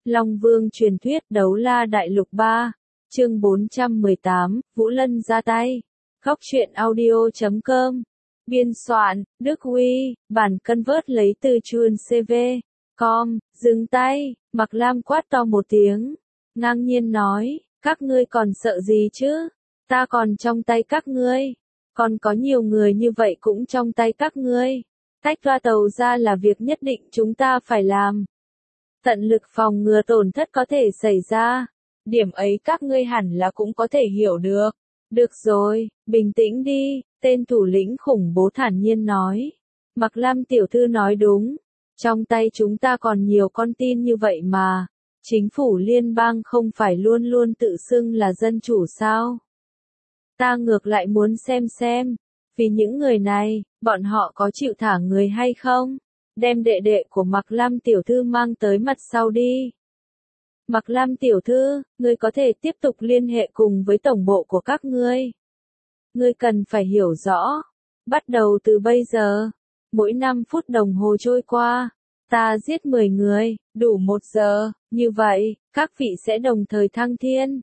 Long Vương truyền thuyết Đấu La Đại Lục 3, chương 418, Vũ Lân ra tay. Góc truyện audio.com. Biên soạn, Đức Huy, bản convert lấy từ chuồn CV. Com, dừng tay, Mạc Lam quát to một tiếng. Ngang nhiên nói, các ngươi còn sợ gì chứ? Ta còn trong tay các ngươi. Còn có nhiều người như vậy cũng trong tay các ngươi. Tách toa tàu ra là việc nhất định chúng ta phải làm. Tận lực phòng ngừa tổn thất có thể xảy ra. Điểm ấy các ngươi hẳn là cũng có thể hiểu được. Được rồi, bình tĩnh đi, tên thủ lĩnh khủng bố thản nhiên nói. Mạc Lam tiểu thư nói đúng. Trong tay chúng ta còn nhiều con tin như vậy mà. Chính phủ liên bang không phải luôn luôn tự xưng là dân chủ sao? Ta ngược lại muốn xem. Vì những người này, bọn họ có chịu thả người hay không? Đem đệ đệ của Mạc Lam tiểu thư mang tới mặt sau đi. Mạc Lam tiểu thư, ngươi có thể tiếp tục liên hệ cùng với tổng bộ của các ngươi. Ngươi cần phải hiểu rõ. Bắt đầu từ bây giờ, mỗi 5 phút đồng hồ trôi qua, ta giết 10 người, đủ 1 giờ, như vậy, các vị sẽ đồng thời thăng thiên.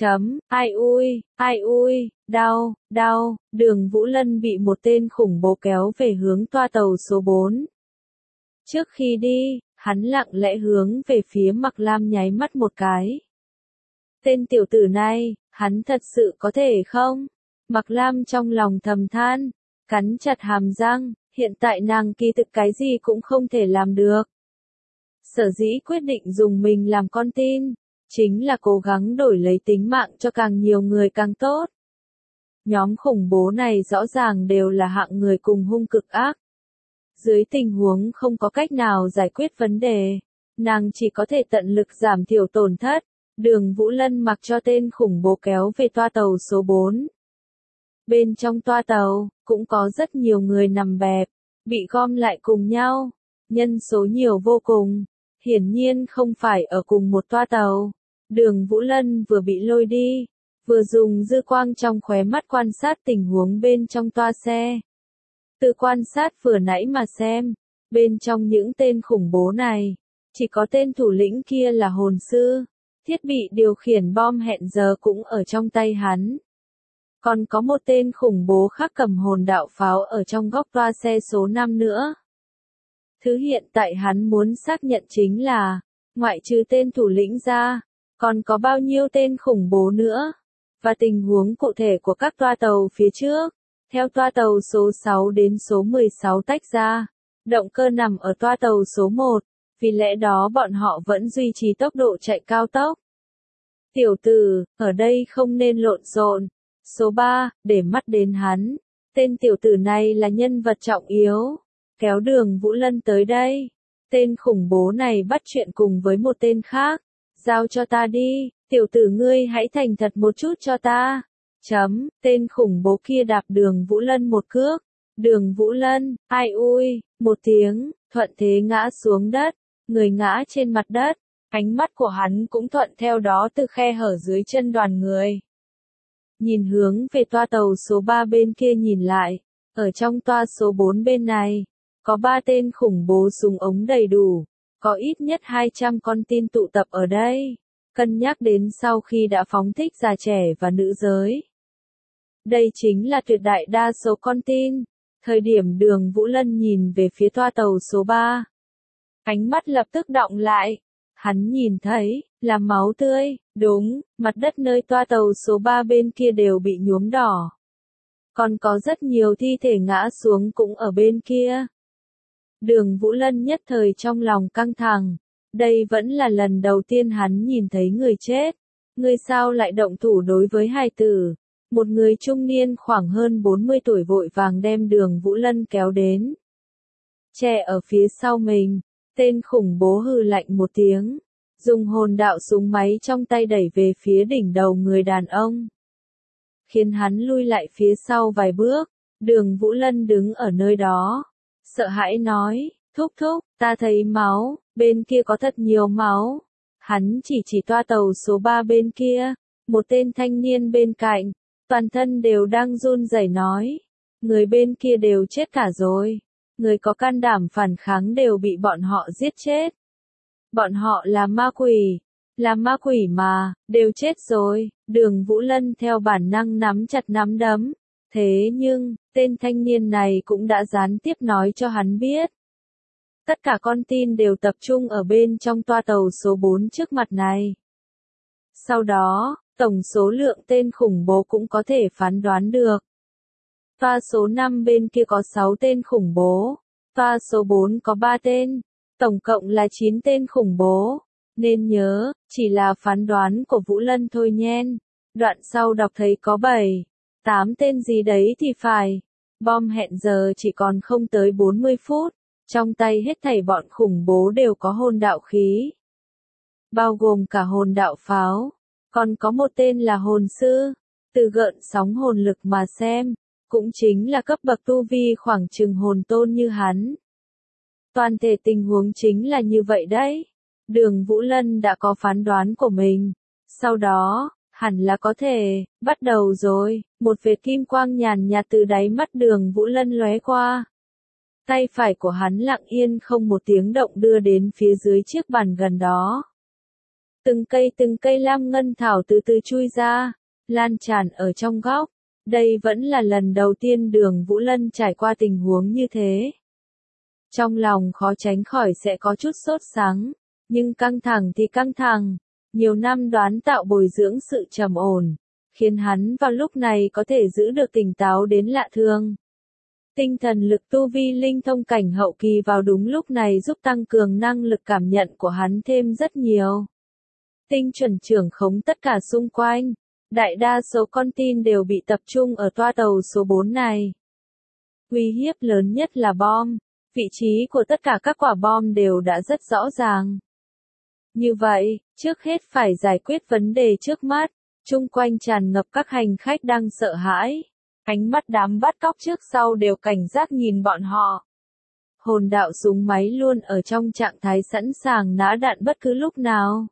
Ai ui, đau, Đường Vũ Lân bị một tên khủng bố kéo về hướng toa tàu số 4. Trước khi đi, hắn lặng lẽ hướng về phía Mạc Lam nháy mắt một cái. Tên tiểu tử này, hắn thật sự có thể không? Mạc Lam trong lòng thầm than, cắn chặt hàm răng, hiện tại nàng kỳ thực cái gì cũng không thể làm được. Sở dĩ quyết định dùng mình làm con tin, chính là cố gắng đổi lấy tính mạng cho càng nhiều người càng tốt. Nhóm khủng bố này rõ ràng đều là hạng người cùng hung cực ác. Dưới tình huống không có cách nào giải quyết vấn đề, nàng chỉ có thể tận lực giảm thiểu tổn thất. Đường Vũ Lân mặc cho tên khủng bố kéo về toa tàu số 4. Bên trong toa tàu, cũng có rất nhiều người nằm bẹp, bị gom lại cùng nhau. Nhân số nhiều vô cùng, hiển nhiên không phải ở cùng một toa tàu. Đường Vũ Lân vừa bị lôi đi, vừa dùng dư quang trong khóe mắt quan sát tình huống bên trong toa xe. Từ quan sát vừa nãy mà xem, bên trong những tên khủng bố này, chỉ có tên thủ lĩnh kia là hồn sư, thiết bị điều khiển bom hẹn giờ cũng ở trong tay hắn. Còn có một tên khủng bố khác cầm hồn đạo pháo ở trong góc toa xe số 5 nữa. Thứ hiện tại hắn muốn xác nhận chính là, ngoại trừ tên thủ lĩnh ra, còn có bao nhiêu tên khủng bố nữa, và tình huống cụ thể của các toa tàu phía trước. Theo toa tàu số 6 đến số 16 tách ra, động cơ nằm ở toa tàu số 1, vì lẽ đó bọn họ vẫn duy trì tốc độ chạy cao tốc. Tiểu tử, ở đây không nên lộn xộn. Số 3, để mắt đến hắn. Tên tiểu tử này là nhân vật trọng yếu. Kéo Đường Vũ Lân tới đây. Tên khủng bố này bắt chuyện cùng với một tên khác. Giao cho ta đi, tiểu tử ngươi hãy thành thật một chút cho ta. Tên khủng bố kia đạp Đường Vũ Lân một cước. Đường Vũ Lân, ai ui, một tiếng, thuận thế ngã xuống đất. Người ngã trên mặt đất. Ánh mắt của hắn cũng thuận theo đó từ khe hở dưới chân đoàn người. Nhìn hướng về toa tàu số 3 bên kia nhìn lại, ở trong toa số 4 bên này, có 3 tên khủng bố súng ống đầy đủ, có ít nhất 200 con tin tụ tập ở đây, cân nhắc đến sau khi đã phóng thích già trẻ và nữ giới. Đây chính là tuyệt đại đa số con tin. Thời điểm Đường Vũ Lân nhìn về phía toa tàu số 3, ánh mắt lập tức đọng lại. Hắn nhìn thấy, là máu tươi, đúng, mặt đất nơi toa tàu số 3 bên kia đều bị nhuốm đỏ. Còn có rất nhiều thi thể ngã xuống cũng ở bên kia. Đường Vũ Lân nhất thời trong lòng căng thẳng. Đây vẫn là lần đầu tiên hắn nhìn thấy người chết. Người sao lại động thủ đối với hài tử? Một người trung niên khoảng hơn 40 tuổi vội vàng đem Đường Vũ Lân kéo đến. Che ở phía sau mình. Tên khủng bố hừ lạnh một tiếng, dùng hồn đạo súng máy trong tay đẩy về phía đỉnh đầu người đàn ông, khiến hắn lui lại phía sau vài bước. Đường Vũ Lân đứng ở nơi đó, sợ hãi nói, thúc, ta thấy máu, bên kia có thật nhiều máu. Hắn chỉ toa tàu số 3 bên kia, một tên thanh niên bên cạnh, toàn thân đều đang run rẩy nói, người bên kia đều chết cả rồi. Người có can đảm phản kháng đều bị bọn họ giết chết. Bọn họ là ma quỷ. Là ma quỷ mà, đều chết rồi. Đường Vũ Lân theo bản năng nắm chặt nắm đấm. Thế nhưng, tên thanh niên này cũng đã gián tiếp nói cho hắn biết. Tất cả con tin đều tập trung ở bên trong toa tàu số 4 trước mặt này. Sau đó, tổng số lượng tên khủng bố cũng có thể phán đoán được. Toa số 5 bên kia có 6 tên khủng bố. Toa số 4 có 3 tên. Tổng cộng là 9 tên khủng bố. Nên nhớ, chỉ là phán đoán của Vũ Lân thôi nhen. Đoạn sau đọc thấy có 7, 8 tên gì đấy thì phải. Bom hẹn giờ chỉ còn không tới 40 phút. Trong tay hết thảy bọn khủng bố đều có hồn đạo khí. Bao gồm cả hồn đạo pháo. Còn có một tên là hồn sư. Từ gợn sóng hồn lực mà xem. Cũng chính là cấp bậc tu vi khoảng chừng hồn tôn như hắn. Toàn thể tình huống chính là như vậy đấy. Đường Vũ Lân đã có phán đoán của mình. Sau đó, hẳn là có thể, bắt đầu rồi. Một vệt kim quang nhàn nhạt từ đáy mắt đường Vũ Lân lóe qua. Tay phải của hắn lặng yên không một tiếng động đưa đến phía dưới chiếc bàn gần đó. Từng cây lam ngân thảo từ từ chui ra, lan tràn ở trong góc. Đây vẫn là lần đầu tiên đường Vũ Lân trải qua tình huống như thế. Trong lòng khó tránh khỏi sẽ có chút sốt sắng, nhưng căng thẳng thì căng thẳng. Nhiều năm đoán tạo bồi dưỡng sự trầm ổn, khiến hắn vào lúc này có thể giữ được tỉnh táo đến lạ thường. Tinh thần lực tu vi linh thông cảnh hậu kỳ vào đúng lúc này giúp tăng cường năng lực cảm nhận của hắn thêm rất nhiều. Tinh chuẩn trưởng khống tất cả xung quanh. Đại đa số con tin đều bị tập trung ở toa tàu số 4 này. Uy hiếp lớn nhất là bom. Vị trí của tất cả các quả bom đều đã rất rõ ràng. Như vậy, trước hết phải giải quyết vấn đề trước mắt. Chung quanh tràn ngập các hành khách đang sợ hãi. Ánh mắt đám bắt cóc trước sau đều cảnh giác nhìn bọn họ. Hồn đạo súng máy luôn ở trong trạng thái sẵn sàng nã đạn bất cứ lúc nào.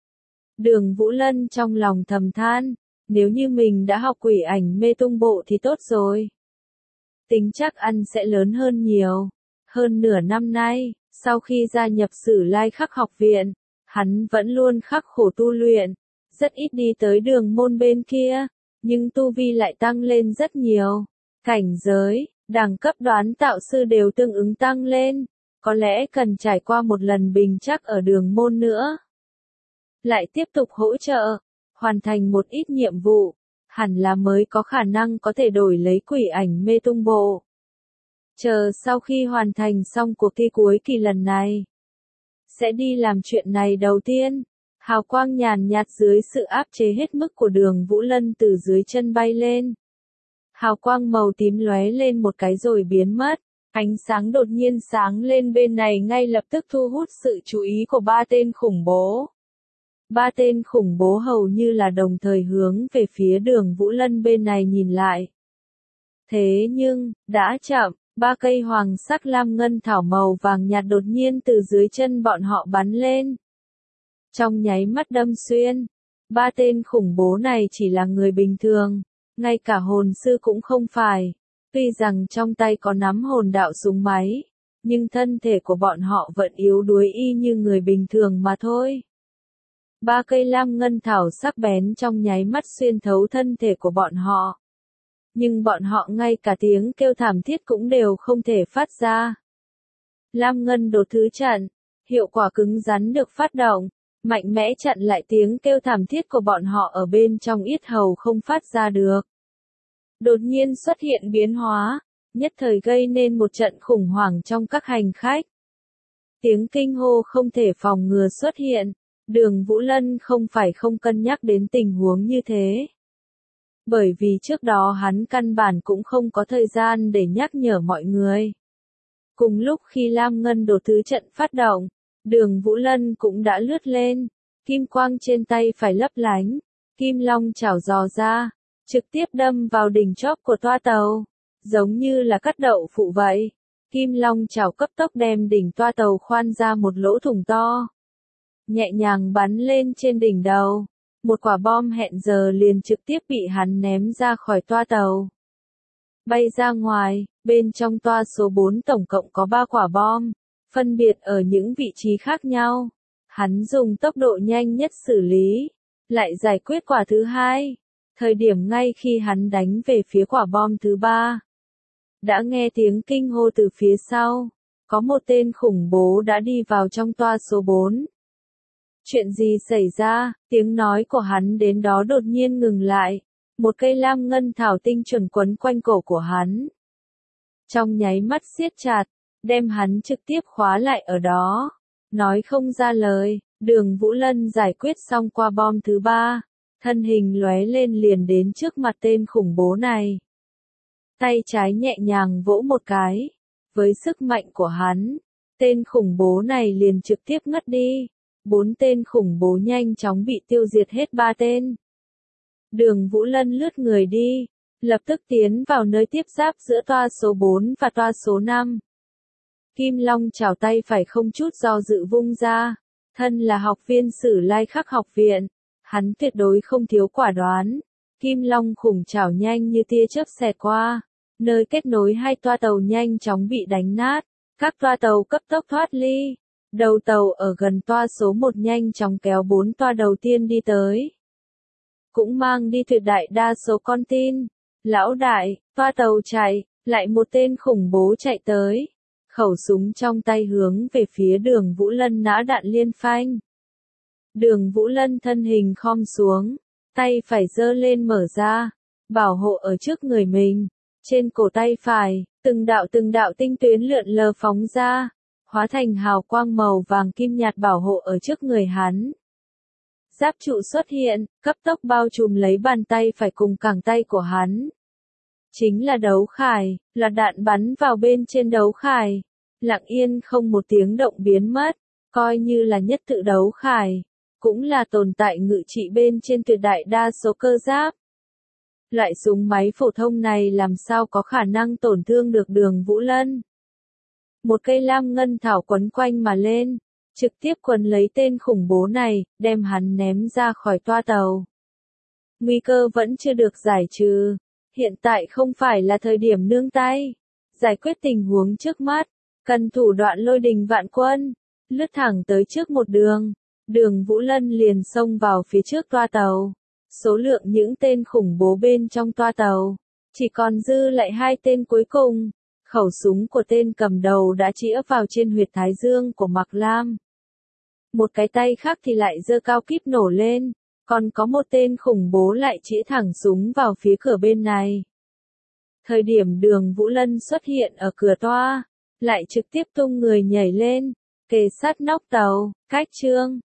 Đường Vũ Lân trong lòng thầm than. Nếu như mình đã học quỷ ảnh mê tung bộ thì tốt rồi. Tính chắc ăn sẽ lớn hơn nhiều. Hơn nửa năm nay, sau khi gia nhập Sử Lai Khắc học viện, hắn vẫn luôn khắc khổ tu luyện, rất ít đi tới đường môn bên kia, nhưng tu vi lại tăng lên rất nhiều. Cảnh giới, đẳng cấp đoán tạo sư đều tương ứng tăng lên, có lẽ cần trải qua một lần bình chắc ở đường môn nữa. Lại tiếp tục hỗ trợ, hoàn thành một ít nhiệm vụ, hẳn là mới có khả năng có thể đổi lấy quỷ ảnh mê tung bộ. Chờ sau khi hoàn thành xong cuộc thi cuối kỳ lần này, sẽ đi làm chuyện này đầu tiên. Hào quang nhàn nhạt dưới sự áp chế hết mức của đường Vũ Lân từ dưới chân bay lên. Hào quang màu tím lóe lên một cái rồi biến mất. Ánh sáng đột nhiên sáng lên bên này ngay lập tức thu hút sự chú ý của 3 tên khủng bố. 3 tên khủng bố hầu như là đồng thời hướng về phía đường Vũ Lân bên này nhìn lại. Thế nhưng, đã chậm, 3 cây hoàng sắc lam ngân thảo màu vàng nhạt đột nhiên từ dưới chân bọn họ bắn lên. Trong nháy mắt đâm xuyên, 3 tên khủng bố này chỉ là người bình thường, ngay cả hồn sư cũng không phải. Tuy rằng trong tay có nắm hồn đạo súng máy, nhưng thân thể của bọn họ vẫn yếu đuối y như người bình thường mà thôi. 3 cây lam ngân thảo sắc bén trong nháy mắt xuyên thấu thân thể của bọn họ. Nhưng bọn họ ngay cả tiếng kêu thảm thiết cũng đều không thể phát ra. Lam ngân đột thứ trận, hiệu quả cứng rắn được phát động, mạnh mẽ chặn lại tiếng kêu thảm thiết của bọn họ ở bên trong yết hầu không phát ra được. Đột nhiên xuất hiện biến hóa, nhất thời gây nên một trận khủng hoảng trong các hành khách. Tiếng kinh hô không thể phòng ngừa xuất hiện, đường Vũ Lân không phải không cân nhắc đến tình huống như thế. Bởi vì trước đó hắn căn bản cũng không có thời gian để nhắc nhở mọi người. Cùng lúc khi Lam Ngân đột thứ trận phát động, đường Vũ Lân cũng đã lướt lên, kim quang trên tay phải lấp lánh, kim long chảo dò ra, trực tiếp đâm vào đỉnh chóp của toa tàu, giống như là cắt đậu phụ vậy. Kim long chảo cấp tốc đem đỉnh toa tàu khoan ra một lỗ thủng to, nhẹ nhàng bắn lên trên đỉnh đầu. Một quả bom hẹn giờ liền trực tiếp bị hắn ném ra khỏi toa tàu. Bay ra ngoài, bên trong toa số 4 tổng cộng có 3 quả bom, phân biệt ở những vị trí khác nhau. Hắn dùng tốc độ nhanh nhất xử lý, lại giải quyết quả thứ hai. Thời điểm ngay khi hắn đánh về phía quả bom thứ ba, đã nghe tiếng kinh hô từ phía sau. Có một tên khủng bố đã đi vào trong toa số 4. Chuyện gì xảy ra? Tiếng nói của hắn đến đó đột nhiên ngừng lại. Một cây lam ngân thảo tinh chuẩn quấn quanh cổ của hắn. Trong nháy mắt siết chặt, đem hắn trực tiếp khóa lại ở đó. Nói không ra lời, Đường Vũ Lân giải quyết xong quả bom thứ ba. Thân hình lóe lên liền đến trước mặt tên khủng bố này. Tay trái nhẹ nhàng vỗ một cái. Với sức mạnh của hắn, tên khủng bố này liền trực tiếp ngất đi. 4 tên khủng bố nhanh chóng bị tiêu diệt hết 3 tên. Đường Vũ Lân lướt người đi, lập tức tiến vào nơi tiếp giáp giữa toa số 4 và toa số 5. Kim Long chảo tay phải không chút do dự vung ra. Thân là học viên Sử Lai Khắc học viện, hắn tuyệt đối không thiếu quả đoán. Kim Long khủng chảo nhanh như tia chớp xẹt qua. Nơi kết nối hai toa tàu nhanh chóng bị đánh nát. Các toa tàu cấp tốc thoát ly. Đầu tàu ở gần toa số 1 nhanh chóng kéo 4 toa đầu tiên đi tới. Cũng mang đi tuyệt đại đa số con tin. Lão đại, toa tàu chạy, lại một tên khủng bố chạy tới. Khẩu súng trong tay hướng về phía Đường Vũ Lân nã đạn liên phanh. Đường Vũ Lân thân hình khom xuống, tay phải giơ lên mở ra, bảo hộ ở trước người mình. Trên cổ tay phải, từng đạo tinh tuyến lượn lờ phóng ra, hóa thành hào quang màu vàng kim nhạt bảo hộ ở trước người hắn. Giáp trụ xuất hiện, cấp tốc bao trùm lấy bàn tay phải cùng cẳng tay của hắn. Chính là đấu khải, là đạn bắn vào bên trên đấu khải. Lặng yên không một tiếng động biến mất, coi như là nhất tự đấu khải. Cũng là tồn tại ngự trị bên trên tuyệt đại đa số cơ giáp. Loại súng máy phổ thông này làm sao có khả năng tổn thương được Đường Vũ Lân. Một cây lam ngân thảo quấn quanh mà lên, trực tiếp quấn lấy tên khủng bố này, đem hắn ném ra khỏi toa tàu. Nguy cơ vẫn chưa được giải trừ, hiện tại không phải là thời điểm nương tay. Giải quyết tình huống trước mắt, cần thủ đoạn lôi đình vạn quân, lướt thẳng tới trước một đường. Đường Vũ Lân liền xông vào phía trước toa tàu. Số lượng những tên khủng bố bên trong toa tàu, chỉ còn dư lại 2 tên cuối cùng. Khẩu súng của tên cầm đầu đã chĩa vào trên huyệt thái dương của Mạc Lam. Một cái tay khác thì lại giơ cao kíp nổ lên, còn có một tên khủng bố lại chĩa thẳng súng vào phía cửa bên này. Thời điểm Đường Vũ Lân xuất hiện ở cửa toa, lại trực tiếp tung người nhảy lên, kề sát nóc tàu. Cách chương